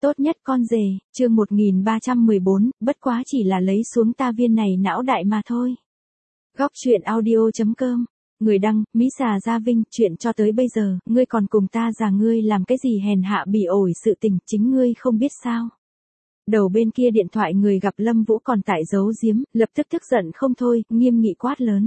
Tốt nhất con rể, chương 1314, bất quá chỉ là lấy xuống ta viên này não đại mà thôi. Góc truyện audio.com. Người đăng, Mỹ Xà Gia Vinh, chuyện cho tới bây giờ, ngươi còn cùng ta già ngươi làm cái gì hèn hạ bỉ ổi sự tình, chính ngươi không biết sao. Đầu bên kia điện thoại người gặp Lâm Vũ còn tại giấu giếm, lập tức tức giận không thôi, nghiêm nghị quát lớn.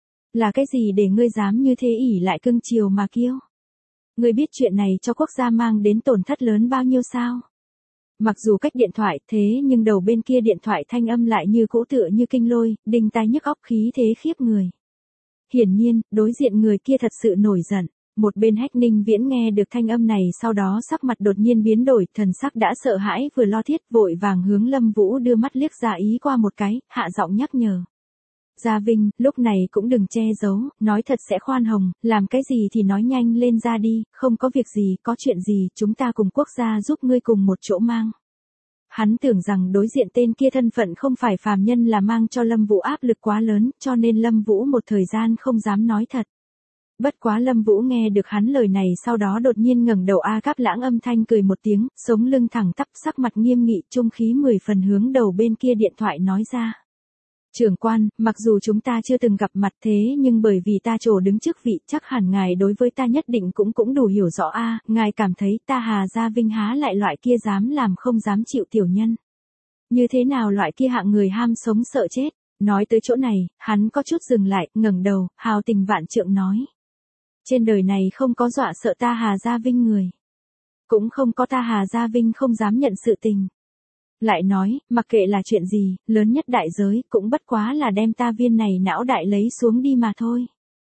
Là cái gì để ngươi dám như thế ỷ lại cưng chiều mà kiêu? Ngươi biết chuyện này cho quốc gia mang đến tổn thất lớn bao nhiêu sao? Mặc dù cách điện thoại thế nhưng đầu bên kia điện thoại thanh âm lại như cũ tựa như kinh lôi, đinh tai nhức óc khí thế khiếp người. Hiển nhiên, đối diện người kia thật sự nổi giận. Một bên Hách Ninh Viễn nghe được thanh âm này sau đó sắc mặt đột nhiên biến đổi, thần sắc đã sợ hãi vừa lo thiết vội vàng hướng Lâm Vũ đưa mắt liếc ra ý qua một cái, hạ giọng nhắc nhở. Gia Vinh, lúc này cũng đừng che giấu, nói thật sẽ khoan hồng, làm cái gì thì nói nhanh lên ra đi, không có việc gì, có chuyện gì, chúng ta cùng quốc gia giúp ngươi cùng một chỗ mang. Hắn tưởng rằng đối diện tên kia thân phận không phải phàm nhân là mang cho Lâm Vũ áp lực quá lớn, cho nên Lâm Vũ một thời gian không dám nói thật. Bất quá Lâm Vũ nghe được hắn lời này sau đó đột nhiên ngẩng đầu Cáp Lãng âm thanh cười một tiếng, sống lưng thẳng tắp sắc mặt nghiêm nghị trung khí 10 phần hướng đầu bên kia điện thoại nói ra. Trưởng quan, mặc dù chúng ta chưa từng gặp mặt thế nhưng bởi vì ta trổ đứng trước vị chắc hẳn ngài đối với ta nhất định cũng đủ hiểu rõ ngài cảm thấy ta Hà Gia Vinh há lại loại kia dám làm không dám chịu tiểu nhân. Như thế nào loại kia hạng người ham sống sợ chết, nói tới chỗ này, hắn có chút dừng lại, ngẩng đầu, hào tình vạn trượng nói. Trên đời này không có dọa sợ ta Hà Gia Vinh người. Cũng không có ta Hà Gia Vinh không dám nhận sự tình. Lại nói, mặc kệ là chuyện gì, lớn nhất đại giới, cũng bất quá là đem ta viên này não đại lấy xuống đi mà thôi.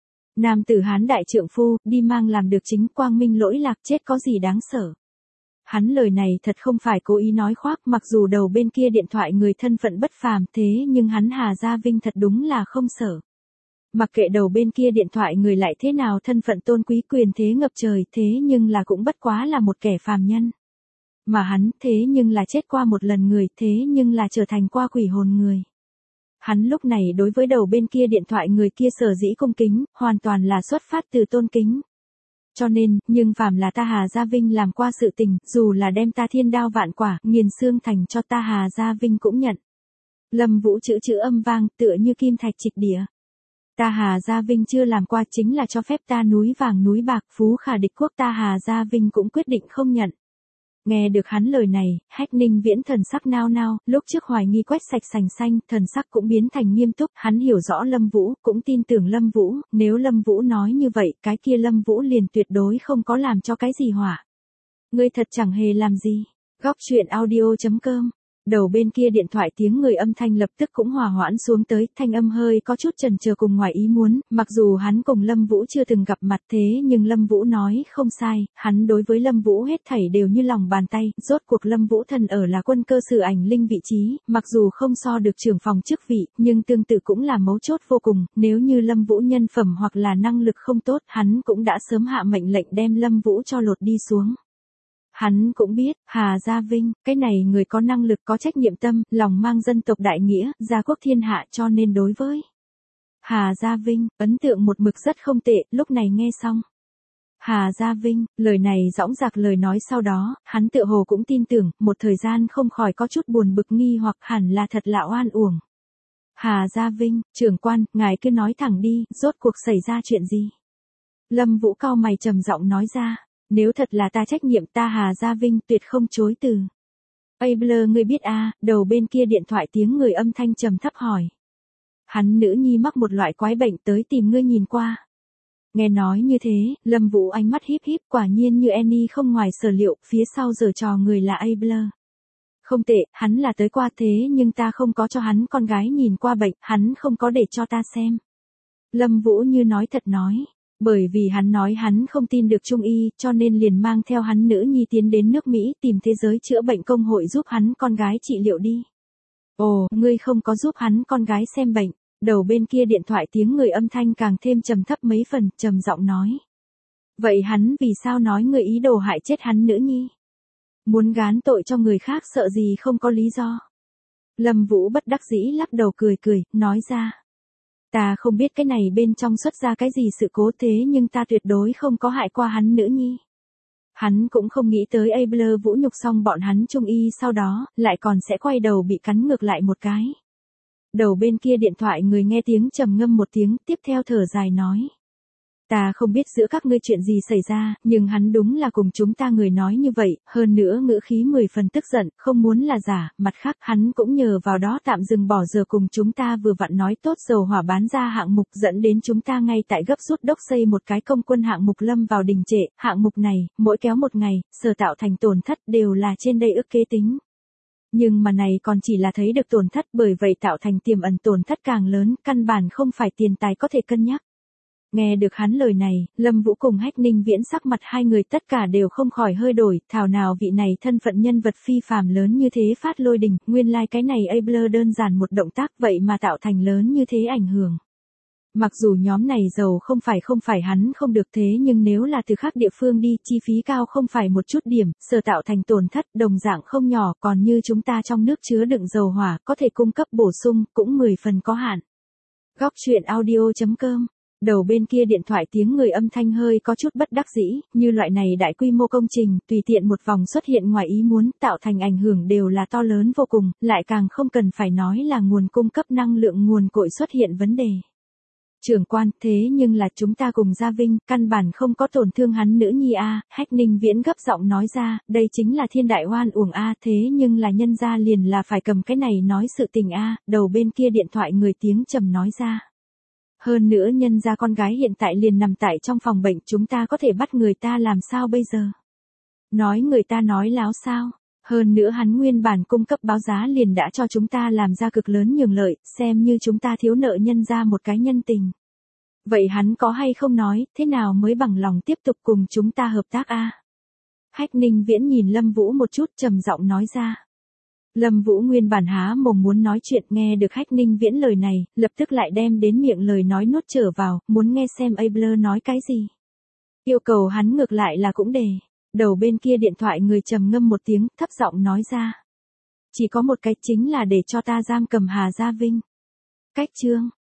Nam tử Hán đại trượng phu, đi mang làm được chính quang minh lỗi lạc chết có gì đáng sợ. Hắn lời này thật không phải cố ý nói khoác mặc dù đầu bên kia điện thoại người thân phận bất phàm thế nhưng hắn Hà Gia Vinh thật đúng là không sợ. Mặc kệ đầu bên kia điện thoại người lại thế nào thân phận tôn quý quyền thế ngập trời thế nhưng là cũng bất quá là một kẻ phàm nhân. Mà hắn thế nhưng là chết qua một lần người thế nhưng là trở thành qua quỷ hồn người. Hắn lúc này đối với đầu bên kia điện thoại người kia sở dĩ cung kính, hoàn toàn là xuất phát từ tôn kính. Cho nên, nhưng phàm là ta Hà Gia Vinh làm qua sự tình, dù là đem ta thiên đao vạn quả, nghiền xương thành cho ta Hà Gia Vinh cũng nhận. Lâm Vũ chữ âm vang tựa như kim thạch trịch địa. Ta Hà Gia Vinh chưa làm qua chính là cho phép ta núi vàng núi bạc phú khả địch quốc ta Hà Gia Vinh cũng quyết định không nhận. Nghe được hắn lời này, Hách Ninh Viễn thần sắc nao nao, lúc trước hoài nghi quét sạch sành xanh, thần sắc cũng biến thành nghiêm túc, hắn hiểu rõ Lâm Vũ, cũng tin tưởng Lâm Vũ, nếu Lâm Vũ nói như vậy, cái kia Lâm Vũ liền tuyệt đối không có làm cho cái gì hỏa. Ngươi thật chẳng hề làm gì. Góc truyện audio.com. Đầu bên kia điện thoại tiếng người âm thanh lập tức cũng hòa hoãn xuống tới, thanh âm hơi có chút chần chờ cùng ngoài ý muốn, mặc dù hắn cùng Lâm Vũ chưa từng gặp mặt thế nhưng Lâm Vũ nói không sai, hắn đối với Lâm Vũ hết thảy đều như lòng bàn tay, rốt cuộc Lâm Vũ thần ở là quân cơ sử ảnh linh vị trí, mặc dù không so được trưởng phòng chức vị, nhưng tương tự cũng là mấu chốt vô cùng, nếu như Lâm Vũ nhân phẩm hoặc là năng lực không tốt, hắn cũng đã sớm hạ mệnh lệnh đem Lâm Vũ cho lột đi xuống. Hắn cũng biết, Hà Gia Vinh, cái này người có năng lực có trách nhiệm tâm, lòng mang dân tộc đại nghĩa, gia quốc thiên hạ cho nên đối với Hà Gia Vinh, ấn tượng một mực rất không tệ, lúc này nghe xong. Hà Gia Vinh, lời này dõng dạc lời nói sau đó, hắn tựa hồ cũng tin tưởng, một thời gian không khỏi có chút buồn bực nghi hoặc hẳn là thật là oan uổng. Hà Gia Vinh, trưởng quan, ngài cứ nói thẳng đi, rốt cuộc xảy ra chuyện gì? Lâm Vũ cau mày trầm giọng nói ra. Nếu thật là ta trách nhiệm ta Hà Gia Vinh tuyệt không chối từ. Abler ngươi biết đầu bên kia điện thoại tiếng người âm thanh trầm thấp hỏi. Hắn nữ nhi mắc một loại quái bệnh tới tìm ngươi nhìn qua. Nghe nói như thế, Lâm Vũ ánh mắt híp híp quả nhiên như Annie không ngoài sở liệu, phía sau giở trò người là Abler. Không tệ, hắn là tới qua thế nhưng ta không có cho hắn con gái nhìn qua bệnh, hắn không có để cho ta xem. Lâm Vũ như nói thật nói. Bởi vì hắn nói hắn không tin được Trung y, cho nên liền mang theo hắn nữ nhi tiến đến nước Mỹ tìm thế giới chữa bệnh công hội giúp hắn con gái trị liệu đi. Ồ, ngươi không có giúp hắn con gái xem bệnh. Đầu bên kia điện thoại tiếng người âm thanh càng thêm trầm thấp mấy phần, trầm giọng nói. Vậy hắn vì sao nói người ý đồ hại chết hắn nữ nhi? Muốn gán tội cho người khác sợ gì không có lý do. Lâm Vũ bất đắc dĩ lắc đầu cười, nói ra. Ta không biết cái này bên trong xuất ra cái gì sự cố thế nhưng ta tuyệt đối không có hại qua hắn nữ nhi. Hắn cũng không nghĩ tới Abler vũ nhục xong bọn hắn trung y sau đó, lại còn sẽ quay đầu bị cắn ngược lại một cái. Đầu bên kia điện thoại người nghe tiếng trầm ngâm một tiếng, tiếp theo thở dài nói. Ta không biết giữa các ngươi chuyện gì xảy ra, nhưng hắn đúng là cùng chúng ta người nói như vậy, hơn nữa ngữ khí 10 phần tức giận, không muốn là giả, mặt khác hắn cũng nhờ vào đó tạm dừng bỏ giờ cùng chúng ta vừa vặn nói tốt dầu hỏa bán ra hạng mục dẫn đến chúng ta ngay tại gấp rút đốc xây một cái công quân hạng mục lâm vào đình trệ, hạng mục này, mỗi kéo một ngày, Sở tạo thành tổn thất đều là trên đây ước kế tính. Nhưng mà này còn chỉ là thấy được tổn thất bởi vậy tạo thành tiềm ẩn tổn thất càng lớn, căn bản không phải tiền tài có thể cân nhắc. Nghe được hắn lời này, Lâm Vũ cùng Hách Ninh Viễn sắc mặt hai người tất cả đều không khỏi hơi đổi, thảo nào vị này thân phận nhân vật phi phàm lớn như thế phát lôi đình, nguyên lai cái này Abler đơn giản một động tác vậy mà tạo thành lớn như thế ảnh hưởng. Mặc dù nhóm này giàu không phải hắn không được thế nhưng nếu là từ khác địa phương đi, chi phí cao không phải một chút điểm, Sở tạo thành tổn thất đồng dạng không nhỏ, còn như chúng ta trong nước chứa đựng dầu hỏa, có thể cung cấp bổ sung, cũng 10 phần có hạn. Góc truyện audio.com. Đầu bên kia điện thoại tiếng người âm thanh hơi có chút bất đắc dĩ, như loại này đại quy mô công trình, tùy tiện một vòng xuất hiện ngoài ý muốn, tạo thành ảnh hưởng đều là to lớn vô cùng, lại càng không cần phải nói là nguồn cung cấp năng lượng nguồn cội xuất hiện vấn đề. Trưởng quan, thế nhưng là chúng ta cùng Gia Vinh, căn bản không có tổn thương hắn nữ nhi a. Hách Ninh Viễn gấp giọng nói ra, đây chính là thiên đại oan uổng a, thế nhưng là nhân gia liền là phải cầm cái này nói sự tình a. Đầu bên kia điện thoại người tiếng trầm nói ra. Hơn nữa nhân gia con gái hiện tại liền nằm tại trong phòng bệnh, chúng ta có thể bắt người ta làm sao bây giờ? Nói người ta nói láo sao? Hơn nữa hắn nguyên bản cung cấp báo giá liền đã cho chúng ta làm ra cực lớn nhường lợi, xem như chúng ta thiếu nợ nhân ra một cái nhân tình. Vậy hắn có hay không nói, thế nào mới bằng lòng tiếp tục cùng chúng ta hợp tác a? Hách Ninh Viễn nhìn Lâm Vũ một chút trầm giọng nói ra. Lâm Vũ nguyên bản há mồm muốn nói chuyện, nghe được Hách Ninh Viễn lời này, lập tức lại đem đến miệng lời nói nuốt trở vào, muốn nghe xem Abler nói cái gì. Yêu cầu hắn ngược lại là cũng để. Đầu bên kia điện thoại người trầm ngâm một tiếng, thấp giọng nói ra. Chỉ có một cái chính là để cho ta giam cầm Hà Gia Vinh. Cách chương.